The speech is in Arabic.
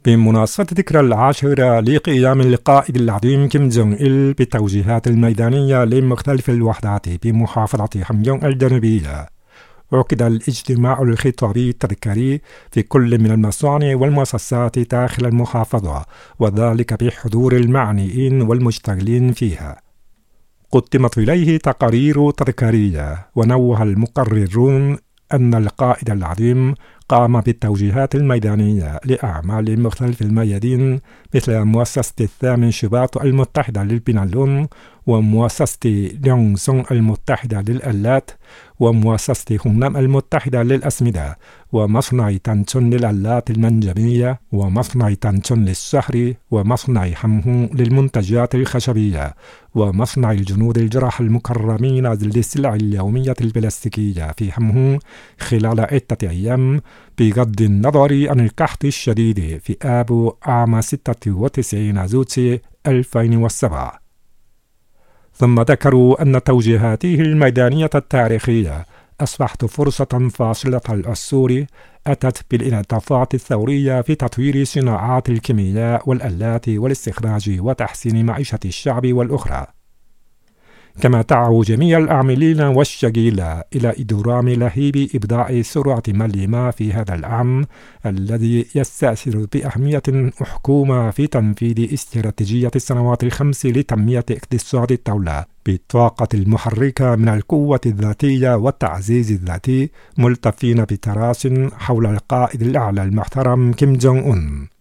بمناسبة ذكرى العاشرة لقيام القائد العظيم كيم جونغ إل بالتوجيهات الميدانية لمختلف الوحدات بمحافظة حميونغ الجنوبية، عقد الاجتماع الخطابي التذكاري في كل من المصانع والمؤسسات داخل المحافظة، وذلك بحضور المعنيين والمشتغلين فيها. قدمت إليه تقارير تذكارية، ونوه المقررون أن القائد العظيم قام بالتوجيهات الميدانية لأعمال مختلف الميادين، مثل مؤسسة الثامن شباط المتحدة للبنالون، ومؤسسة ليونغ سونغ المتحدة للآلات، ومؤسسة هونام المتحدة للأسمدة، ومصنع تانشون للآلات المنجمية، ومصنع تانشون للسحر، ومصنع حمهون للمنتجات الخشبية، ومصنع الجنود الجراح المكرمين للسلع اليومية البلاستيكية في حمهون خلال 6 أيام، بغض النظر عن القحط الشديد في آب عام 96 زوتشي 2007. ثم ذكروا أن توجيهاته الميدانية التاريخية أصبحت فرصة فاصلة العصور، أتت بالانعطافات الثورية في تطوير صناعات الكيمياء والآلات والاستخراج وتحسين معيشة الشعب والأخرى. كما دعوا جميع العاملين والشغيل إلى إدرام لهيب إبداع سرعة مليمة في هذا العام الذي يستأثر بأهمية محكومة في تنفيذ استراتيجية السنوات ال5 لتنمية اقتصاد الدولة بالطاقة المحركة من القوة الذاتية والتعزيز الذاتي، ملتفين بتراس حول القائد الأعلى المحترم كيم جونغ أون.